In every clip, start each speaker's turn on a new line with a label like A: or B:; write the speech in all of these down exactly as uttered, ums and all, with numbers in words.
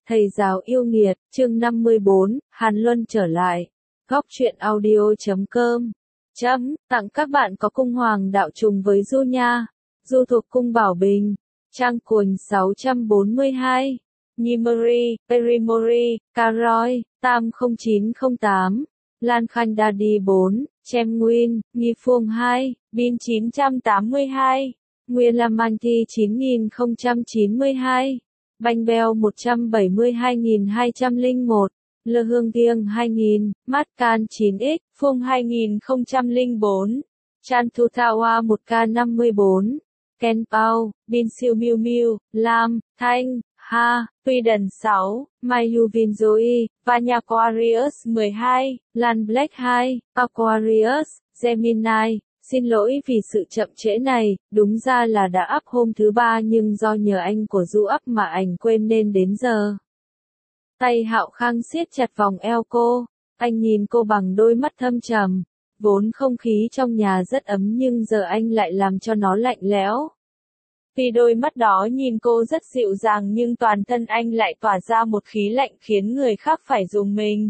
A: Thầy giáo yêu nghiệt, chương năm mươi bốn, Hàn Luân trở lại. Góc truyện audio chấm com. Chấm, tặng các bạn có cung hoàng đạo trùng với Du nha. Du thuộc cung Bảo Bình. Trang Quỳnh sáu trăm bốn mươi hai. Nhi Marie, Perimori, Caroy, Tam không chín không tám. Lan Khanh Daddy bốn, Chem Nguyên, Nghi Phương hai, Bin chín trăm tám mươi hai. Nguyên Lam Anh Thi chín nghìn không trăm chín mươi hai. Banh Beo một trăm bảy mươi hai nghìn hai trăm lẻ một, Lơ Hương Kiêng hai nghìn, Mát Can chín x, Phương hai nghìn không trăm lẻ bốn, Chan Thu Thawa một K năm mươi bốn, Ken Pao, Bin Siêu Miu Miu, Lam, Thanh, Ha, Tuy Đần sáu, Mayu Vin Zoe, Vanya Aquarius mười hai, Lan Black hai, Aquarius, Gemini. Xin lỗi vì sự chậm trễ này, đúng ra là đã up hôm thứ ba nhưng do nhờ anh của Du up mà ảnh quên nên đến giờ. Tay Hạo Khang siết chặt vòng eo cô, anh nhìn cô bằng đôi mắt thâm trầm, vốn không khí trong nhà rất ấm nhưng giờ anh lại làm cho nó lạnh lẽo. Vì đôi mắt đó nhìn cô rất dịu dàng nhưng toàn thân anh lại tỏa ra một khí lạnh khiến người khác phải rùng mình.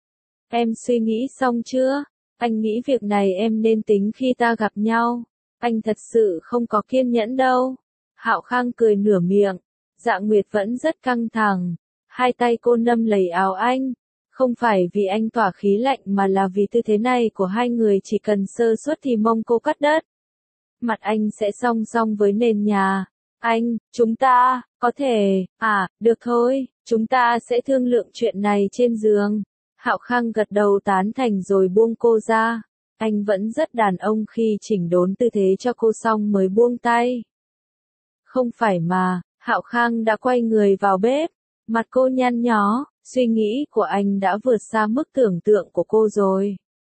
A: Em suy nghĩ xong chưa? Anh nghĩ việc này em nên tính khi ta gặp nhau. Anh thật sự không có kiên nhẫn đâu. Hạo Khang cười nửa miệng. Dạ Nguyệt vẫn rất căng thẳng. Hai tay cô nâm lấy áo anh. Không phải vì anh tỏa khí lạnh mà là vì tư thế này của hai người chỉ cần sơ suất thì mông cô cắt đất. Mặt anh sẽ song song với nền nhà. Anh, chúng ta, có thể, à, được thôi, chúng ta sẽ thương lượng chuyện này trên giường. Hạo Khang gật đầu tán thành rồi buông cô ra. Anh vẫn rất đàn ông khi chỉnh đốn tư thế cho cô xong mới buông tay. Không phải mà, Hạo Khang đã quay người vào bếp. Mặt cô nhăn nhó, suy nghĩ của anh đã vượt xa mức tưởng tượng của cô rồi.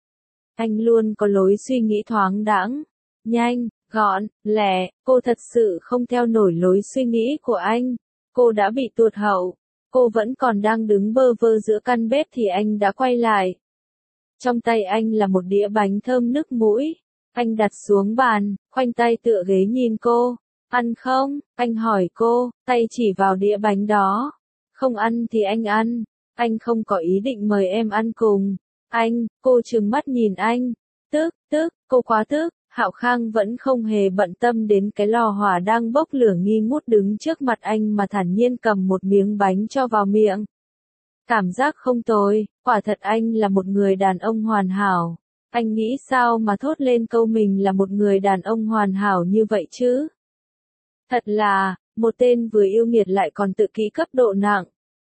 A: Anh luôn có lối suy nghĩ thoáng đãng, nhanh, gọn, lẹ, cô thật sự không theo nổi lối suy nghĩ của anh. Cô đã bị tụt hậu. Cô vẫn còn đang đứng bơ vơ giữa căn bếp thì anh đã quay lại. Trong tay anh là một đĩa bánh thơm nức mũi. Anh đặt xuống bàn, khoanh tay tựa ghế nhìn cô. Ăn không? Anh hỏi cô, tay chỉ vào đĩa bánh đó. Không ăn thì anh ăn. Anh không có ý định mời em ăn cùng. Anh, cô trừng mắt nhìn anh. Tức, tức, cô quá tức. Hạo Khang vẫn không hề bận tâm đến cái lò hỏa đang bốc lửa nghi ngút đứng trước mặt anh mà thản nhiên cầm một miếng bánh cho vào miệng. Cảm giác không tồi, quả thật anh là một người đàn ông hoàn hảo. Anh nghĩ sao mà thốt lên câu mình là một người đàn ông hoàn hảo như vậy chứ? Thật là, một tên vừa yêu nghiệt lại còn tự kỷ cấp độ nặng.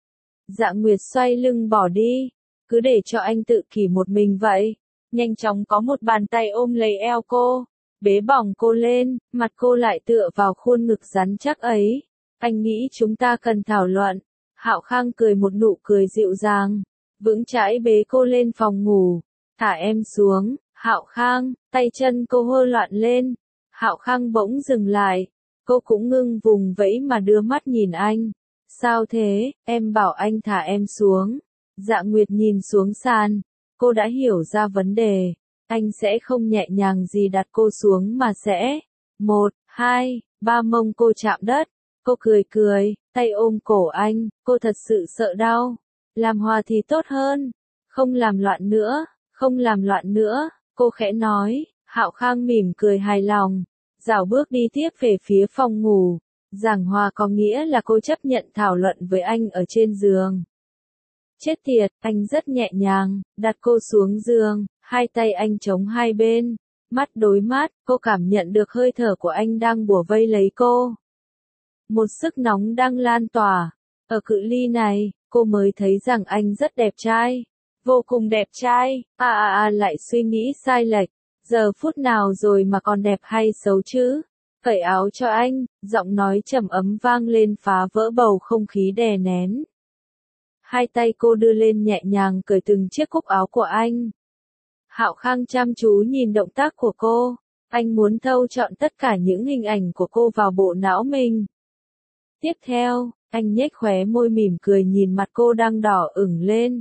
A: Dạ Nguyệt xoay lưng bỏ đi, cứ để cho anh tự kỷ một mình vậy. Nhanh chóng có một bàn tay ôm lấy eo cô, bế bỏng cô lên, mặt cô lại tựa vào khuôn ngực rắn chắc ấy. Anh nghĩ chúng ta cần thảo luận. Hạo Khang cười một nụ cười dịu dàng, vững chãi bế cô lên phòng ngủ. Thả em xuống, Hạo Khang, tay chân cô hơ loạn lên. Hạo Khang bỗng dừng lại, cô cũng ngưng vùng vẫy mà đưa mắt nhìn anh. Sao thế, em bảo anh thả em xuống. Dạ Nguyệt nhìn xuống sàn. Cô đã hiểu ra vấn đề, anh sẽ không nhẹ nhàng gì đặt cô xuống mà sẽ, một, hai, ba mông cô chạm đất, cô cười cười, tay ôm cổ anh, cô thật sự sợ đau, làm hòa thì tốt hơn, không làm loạn nữa, không làm loạn nữa, cô khẽ nói. Hạo Khang mỉm cười hài lòng, dạo bước đi tiếp về phía phòng ngủ, giảng hòa có nghĩa là cô chấp nhận thảo luận với anh ở trên giường. Chết tiệt, anh rất nhẹ nhàng, đặt cô xuống giường, hai tay anh chống hai bên, mắt đối mắt, cô cảm nhận được hơi thở của anh đang bủa vây lấy cô. Một sức nóng đang lan tỏa, ở cự ly này, cô mới thấy rằng anh rất đẹp trai, vô cùng đẹp trai, à à à lại suy nghĩ sai lệch, giờ phút nào rồi mà còn đẹp hay xấu chứ? Cởi áo cho anh, giọng nói trầm ấm vang lên phá vỡ bầu không khí đè nén. Hai tay cô đưa lên nhẹ nhàng cởi từng chiếc cúc áo của anh. Hạo Khang chăm chú nhìn động tác của cô. Anh muốn thâu trọn tất cả những hình ảnh của cô vào bộ não mình. Tiếp theo, anh nhếch khóe môi mỉm cười nhìn mặt cô đang đỏ ửng lên.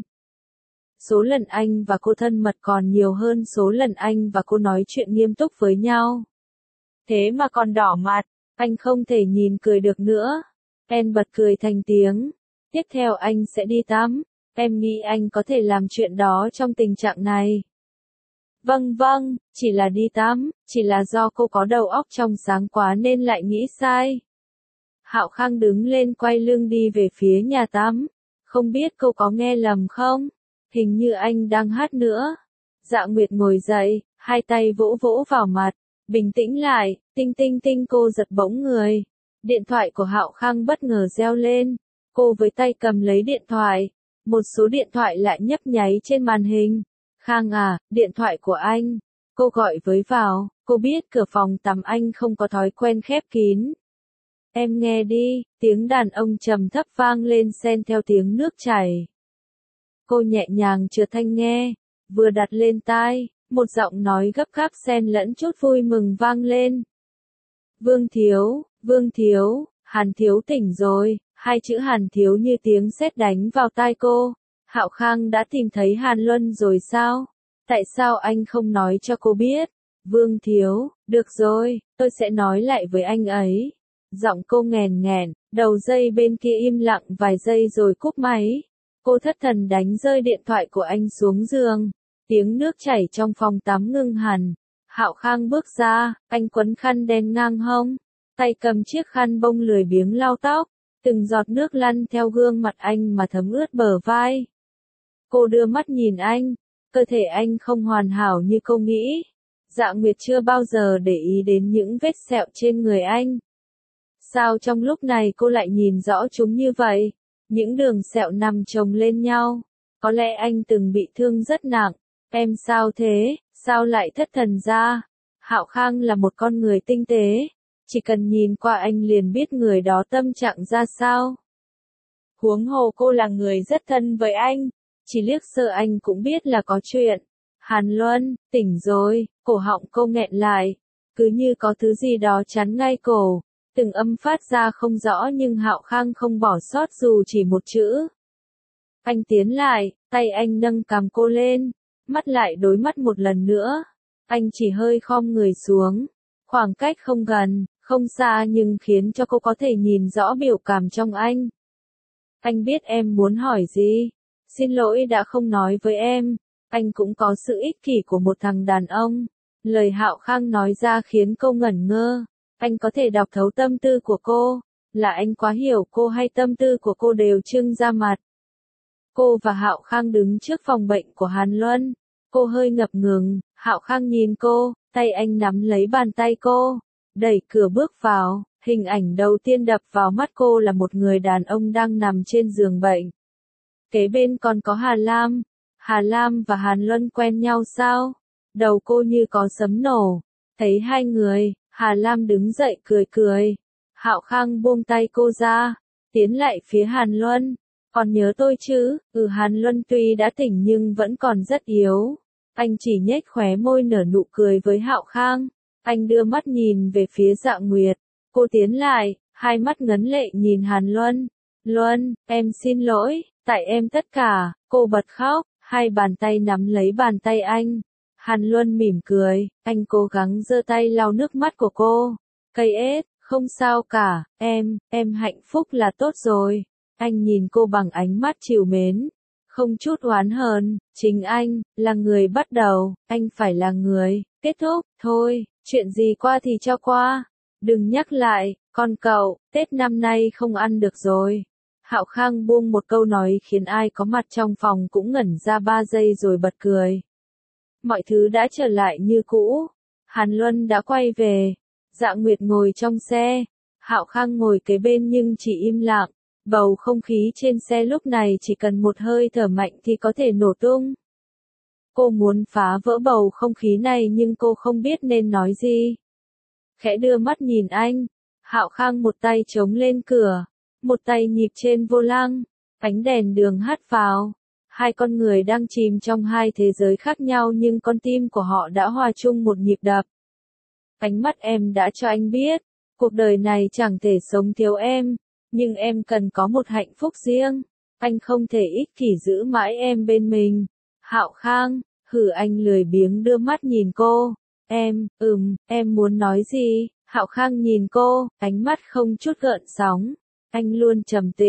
A: Số lần anh và cô thân mật còn nhiều hơn số lần anh và cô nói chuyện nghiêm túc với nhau. Thế mà còn đỏ mặt, anh không thể nhìn cười được nữa. En bật cười thành tiếng. Tiếp theo anh sẽ đi tắm. Em nghĩ anh có thể làm chuyện đó trong tình trạng này. Vâng vâng, chỉ là đi tắm, chỉ là do cô có đầu óc trong sáng quá nên lại nghĩ sai. Hạo Khang đứng lên quay lưng đi về phía nhà tắm. Không biết cô có nghe lầm không? Hình như anh đang hát nữa. Dạ Nguyệt ngồi dậy, hai tay vỗ vỗ vào mặt. Bình tĩnh lại, tinh tinh tinh cô giật bỗng người. Điện thoại của Hạo Khang bất ngờ reo lên. Cô với tay cầm lấy điện thoại. Một số điện thoại lại nhấp nháy trên màn hình. Khang à, điện thoại của anh. Cô gọi với vào, cô biết cửa phòng tắm anh không có thói quen khép kín. Em nghe đi, tiếng đàn ông trầm thấp vang lên xen theo tiếng nước chảy. Cô nhẹ nhàng chừa thanh nghe, vừa đặt lên tai, một giọng nói gấp gáp xen lẫn chút vui mừng vang lên. Vương Thiếu, Vương Thiếu, Hàn Thiếu tỉnh rồi, hai chữ Hàn Thiếu như tiếng sét đánh vào tai cô. Hạo Khang đã tìm thấy Hàn Luân rồi sao? Tại sao anh không nói cho cô biết? Vương Thiếu, được rồi, tôi sẽ nói lại với anh ấy. Giọng cô nghèn nghẹn, đầu dây bên kia im lặng vài giây rồi cúp máy. Cô thất thần đánh rơi điện thoại của anh xuống giường. Tiếng nước chảy trong phòng tắm ngưng hẳn. Hạo Khang bước ra, anh quấn khăn đen ngang hông. Tay cầm chiếc khăn bông lười biếng lau tóc. Từng giọt nước lăn theo gương mặt anh mà thấm ướt bờ vai. Cô đưa mắt nhìn anh. Cơ thể anh không hoàn hảo như cô nghĩ. Dạ Nguyệt chưa bao giờ để ý đến những vết sẹo trên người anh. Sao trong lúc này cô lại nhìn rõ chúng như vậy? Những đường sẹo nằm chồng lên nhau. Có lẽ anh từng bị thương rất nặng. Em sao thế? Sao lại thất thần ra? Hạo Khang là một con người tinh tế. Chỉ cần nhìn qua anh liền biết người đó tâm trạng ra sao. Huống hồ cô là người rất thân với anh. Chỉ liếc sơ anh cũng biết là có chuyện. Hàn Luân, tỉnh rồi, cổ họng cô nghẹn lại. Cứ như có thứ gì đó chắn ngay cổ. Từng âm phát ra không rõ nhưng Hạo Khang không bỏ sót dù chỉ một chữ. Anh tiến lại, tay anh nâng cằm cô lên. Mắt lại đối mắt một lần nữa. Anh chỉ hơi khom người xuống. Khoảng cách không gần, không xa nhưng khiến cho cô có thể nhìn rõ biểu cảm trong anh. Anh biết em muốn hỏi gì. Xin lỗi đã không nói với em. Anh cũng có sự ích kỷ của một thằng đàn ông. Lời Hạo Khang nói ra khiến cô ngẩn ngơ. Anh có thể đọc thấu tâm tư của cô. Là anh quá hiểu cô hay tâm tư của cô đều trưng ra mặt. Cô và Hạo Khang đứng trước phòng bệnh của Hàn Luân. Cô hơi ngập ngừng. Hạo Khang nhìn cô, tay anh nắm lấy bàn tay cô. Đẩy cửa bước vào. Hình ảnh đầu tiên đập vào mắt cô là một người đàn ông đang nằm trên giường bệnh. Kế bên còn có Hà Lam. Hà Lam và Hàn Luân quen nhau sao? Đầu cô như có sấm nổ. Thấy hai người, Hà Lam đứng dậy cười cười. Hạo Khang buông tay cô ra, tiến lại phía Hàn Luân. Còn nhớ tôi chứ? Ừ, Hàn Luân tuy đã tỉnh nhưng vẫn còn rất yếu. Anh chỉ nhếch khóe môi nở nụ cười với Hạo Khang. Anh đưa mắt nhìn về phía Dạ Nguyệt. Cô tiến lại, hai mắt ngấn lệ nhìn Hàn Luân. Luân, em xin lỗi, tại em tất cả. Cô bật khóc, hai bàn tay nắm lấy bàn tay anh. Hàn Luân mỉm cười, anh cố gắng giơ tay lau nước mắt của cô. Cây ết, không sao cả, em, em hạnh phúc là tốt rồi. Anh nhìn cô bằng ánh mắt trìu mến. Không chút oán hờn, chính anh, là người bắt đầu, anh phải là người, kết thúc, thôi, chuyện gì qua thì cho qua. Đừng nhắc lại, con cậu, Tết năm nay không ăn được rồi. Hạo Khang buông một câu nói khiến ai có mặt trong phòng cũng ngẩn ra ba giây rồi bật cười. Mọi thứ đã trở lại như cũ. Hàn Luân đã quay về. Dạ Nguyệt ngồi trong xe. Hạo Khang ngồi kế bên nhưng chỉ im lặng. Bầu không khí trên xe lúc này chỉ cần một hơi thở mạnh thì có thể nổ tung. Cô muốn phá vỡ bầu không khí này nhưng cô không biết nên nói gì. Khẽ đưa mắt nhìn anh. Hạo Khang một tay chống lên cửa. Một tay nhịp trên vô lăng. Ánh đèn đường hắt vào. Hai con người đang chìm trong hai thế giới khác nhau nhưng con tim của họ đã hòa chung một nhịp đập. Ánh mắt em đã cho anh biết, cuộc đời này chẳng thể sống thiếu em, nhưng em cần có một hạnh phúc riêng. Anh không thể ích kỷ giữ mãi em bên mình. Hạo Khang, hử, anh lười biếng đưa mắt nhìn cô. Em, ừm, em muốn nói gì? Hạo Khang nhìn cô, ánh mắt không chút gợn sóng. Anh luôn trầm tĩnh,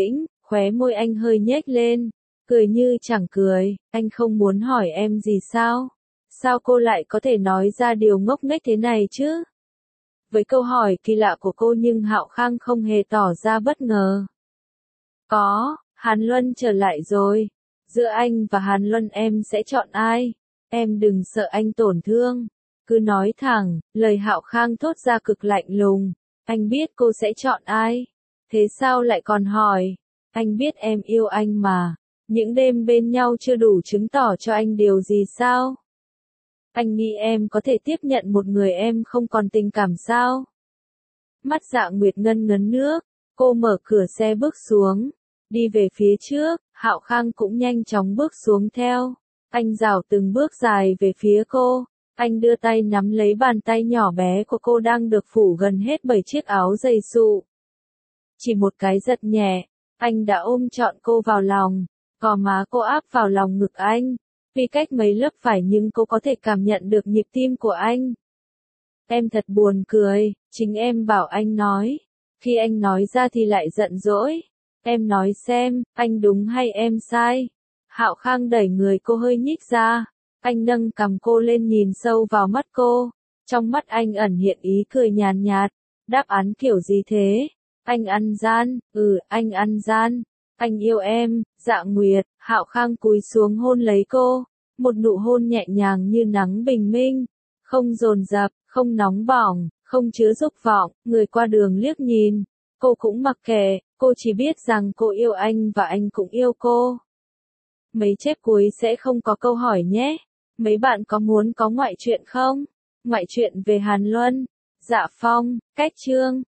A: Khóe môi anh hơi nhếch lên, cười như chẳng cười, anh không muốn hỏi em gì sao? Sao cô lại có thể nói ra điều ngốc nghếch thế này chứ? Với câu hỏi kỳ lạ của cô nhưng Hạo Khang không hề tỏ ra bất ngờ. Có, Hàn Luân trở lại rồi. Giữa anh và Hàn Luân em sẽ chọn ai? Em đừng sợ anh tổn thương. Cứ nói thẳng, lời Hạo Khang thốt ra cực lạnh lùng. Anh biết cô sẽ chọn ai? Thế sao lại còn hỏi? Anh biết em yêu anh mà. Những đêm bên nhau chưa đủ chứng tỏ cho anh điều gì sao? Anh nghĩ em có thể tiếp nhận một người em không còn tình cảm sao? Mắt Dạ Nguyệt ngân ngấn nước, cô mở cửa xe bước xuống, đi về phía trước, Hạo Khang cũng nhanh chóng bước xuống theo. Anh rảo từng bước dài về phía cô, anh đưa tay nắm lấy bàn tay nhỏ bé của cô đang được phủ gần hết bởi chiếc áo dày sụ. Chỉ một cái giật nhẹ, anh đã ôm trọn cô vào lòng, gò má cô áp vào lòng ngực anh. Vì cách mấy lớp vải nhưng cô có thể cảm nhận được nhịp tim của anh. Em thật buồn cười, chính em bảo anh nói. Khi anh nói ra thì lại giận dỗi. Em nói xem, anh đúng hay em sai? Hạo Khang đẩy người cô hơi nhích ra. Anh nâng cằm cô lên nhìn sâu vào mắt cô. Trong mắt anh ẩn hiện ý cười nhàn nhạt. Đáp án kiểu gì thế? Anh ăn gian, ừ, anh ăn gian. Anh yêu em, Dạ Nguyệt. Hạo Khang cúi xuống hôn lấy cô. Một nụ hôn nhẹ nhàng như nắng bình minh. Không dồn dập, không nóng bỏng, không chứa dục vọng. Người qua đường liếc nhìn. Cô cũng mặc kệ, cô chỉ biết rằng cô yêu anh và anh cũng yêu cô. Mấy chép cuối sẽ không có câu hỏi nhé. Mấy bạn có muốn có ngoại truyện không? Ngoại truyện về Hàn Luân, Dạ Phong, Cách Chương.